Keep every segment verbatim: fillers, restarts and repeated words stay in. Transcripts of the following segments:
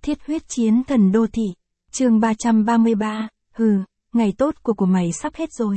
Thiết huyết chiến thần đô thị. Chương ba trăm ba mươi ba, hừ, ngày tốt của của mày sắp hết rồi.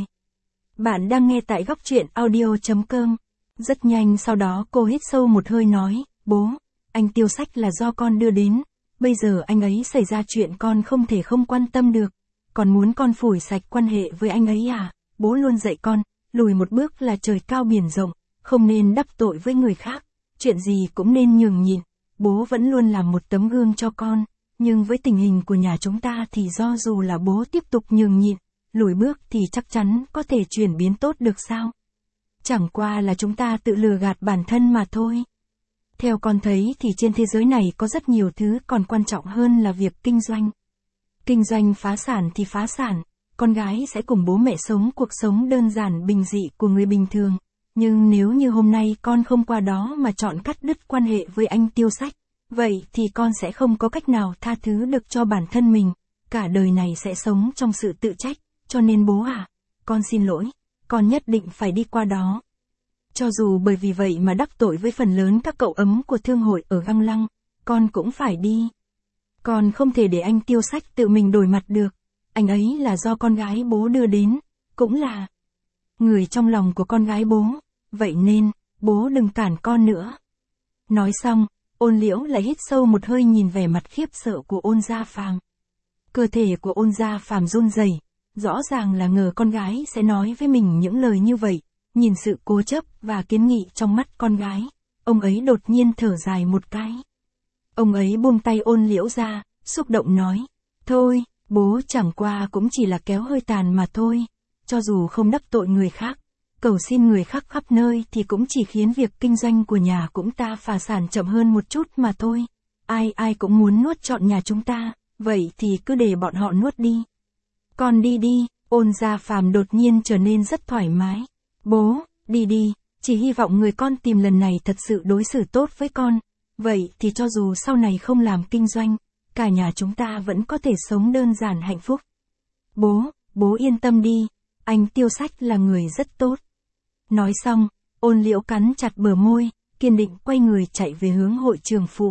Bạn đang nghe tại góc truyện audio chấm com. Rất nhanh sau đó cô hít sâu một hơi nói, bố, anh Tiêu Sách là do con đưa đến, bây giờ anh ấy xảy ra chuyện con không thể không quan tâm được, còn muốn con phủi sạch quan hệ với anh ấy à? Bố luôn dạy con, lùi một bước là trời cao biển rộng, không nên đắc tội với người khác, chuyện gì cũng nên nhường nhịn. Bố vẫn luôn làm một tấm gương cho con, nhưng với tình hình của nhà chúng ta thì do dù là bố tiếp tục nhường nhịn, lùi bước thì chắc chắn có thể chuyển biến tốt được sao? Chẳng qua là chúng ta tự lừa gạt bản thân mà thôi. Theo con thấy thì trên thế giới này có rất nhiều thứ còn quan trọng hơn là việc kinh doanh. Kinh doanh phá sản thì phá sản, con gái sẽ cùng bố mẹ sống cuộc sống đơn giản bình dị của người bình thường. Nhưng nếu như hôm nay con không qua đó mà chọn cắt đứt quan hệ với anh Tiêu Sách, vậy thì con sẽ không có cách nào tha thứ được cho bản thân mình, cả đời này sẽ sống trong sự tự trách, cho nên bố à, con xin lỗi, con nhất định phải đi qua đó. Cho dù bởi vì vậy mà đắc tội với phần lớn các cậu ấm của thương hội ở Găng Lăng, con cũng phải đi. Con không thể để anh Tiêu Sách tự mình đổi mặt được, anh ấy là do con gái bố đưa đến, cũng là người trong lòng của con gái bố. Vậy nên, bố đừng cản con nữa. Nói xong, Ôn Liễu lại hít sâu một hơi nhìn vẻ mặt khiếp sợ của Ôn Gia Phàm. Cơ thể của Ôn Gia Phàm run rẩy, rõ ràng là ngờ con gái sẽ nói với mình những lời như vậy. Nhìn sự cố chấp và kiến nghị trong mắt con gái, ông ấy đột nhiên thở dài một cái. Ông ấy buông tay Ôn Liễu ra, xúc động nói, thôi, bố chẳng qua cũng chỉ là kéo hơi tàn mà thôi, cho dù không đắc tội người khác, cầu xin người khác khắp nơi thì cũng chỉ khiến việc kinh doanh của nhà cũng ta phá sản chậm hơn một chút mà thôi. Ai ai cũng muốn nuốt trọn nhà chúng ta, vậy thì cứ để bọn họ nuốt đi. Con đi đi, Ôn Gia Phàm đột nhiên trở nên rất thoải mái. Bố, đi đi, chỉ hy vọng người con tìm lần này thật sự đối xử tốt với con. Vậy thì cho dù sau này không làm kinh doanh, cả nhà chúng ta vẫn có thể sống đơn giản hạnh phúc. Bố, bố yên tâm đi, anh Tiêu Sách là người rất tốt. Nói xong, Ôn Liễu cắn chặt bờ môi, kiên định quay người chạy về hướng hội trường phụ.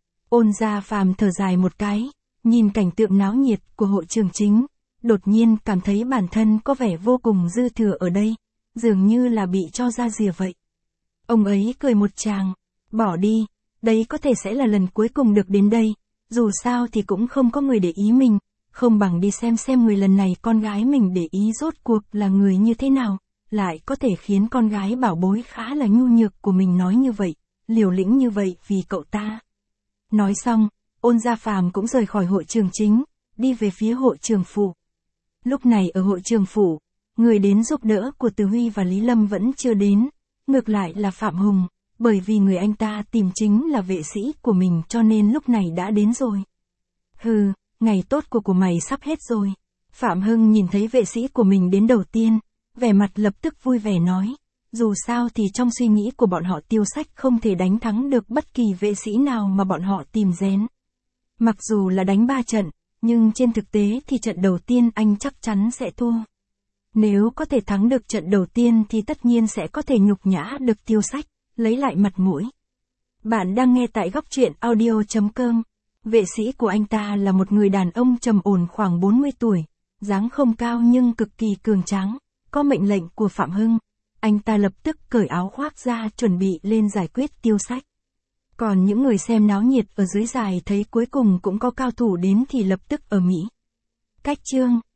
Ôn Gia Phàm thở dài một cái, nhìn cảnh tượng náo nhiệt của hội trường chính, đột nhiên cảm thấy bản thân có vẻ vô cùng dư thừa ở đây, dường như là bị cho ra rìa vậy. Ông ấy cười một tràng, bỏ đi, đấy có thể sẽ là lần cuối cùng được đến đây, dù sao thì cũng không có người để ý mình, không bằng đi xem xem người lần này con gái mình để ý rốt cuộc là người như thế nào. Lại có thể khiến con gái bảo bối khá là nhu nhược của mình nói như vậy, liều lĩnh như vậy vì cậu ta. Nói xong, Ôn Gia Phàm cũng rời khỏi hội trường chính, đi về phía hội trường phụ. Lúc này ở hội trường phụ, người đến giúp đỡ của Từ Huy và Lý Lâm vẫn chưa đến, ngược lại là Phạm Hùng, bởi vì người anh ta tìm chính là vệ sĩ của mình cho nên lúc này đã đến rồi. Hừ, ngày tốt của của mày sắp hết rồi. Phạm Hưng nhìn thấy vệ sĩ của mình đến đầu tiên, vẻ mặt lập tức vui vẻ nói, dù sao thì trong suy nghĩ của bọn họ Tiêu Sách không thể đánh thắng được bất kỳ vệ sĩ nào mà bọn họ tìm rén. Mặc dù là đánh ba trận, nhưng trên thực tế thì trận đầu tiên anh chắc chắn sẽ thua. Nếu có thể thắng được trận đầu tiên thì tất nhiên sẽ có thể nhục nhã được Tiêu Sách, lấy lại mặt mũi. Bạn đang nghe tại góc truyện audio chấm com. Vệ sĩ của anh ta là một người đàn ông trầm ổn khoảng bốn mươi tuổi, dáng không cao nhưng cực kỳ cường tráng. Có mệnh lệnh của Phạm Hưng, anh ta lập tức cởi áo khoác ra chuẩn bị lên giải quyết Tiêu Sách. Còn những người xem náo nhiệt ở dưới đài thấy cuối cùng cũng có cao thủ đến thì lập tức ở Mỹ. Cách chương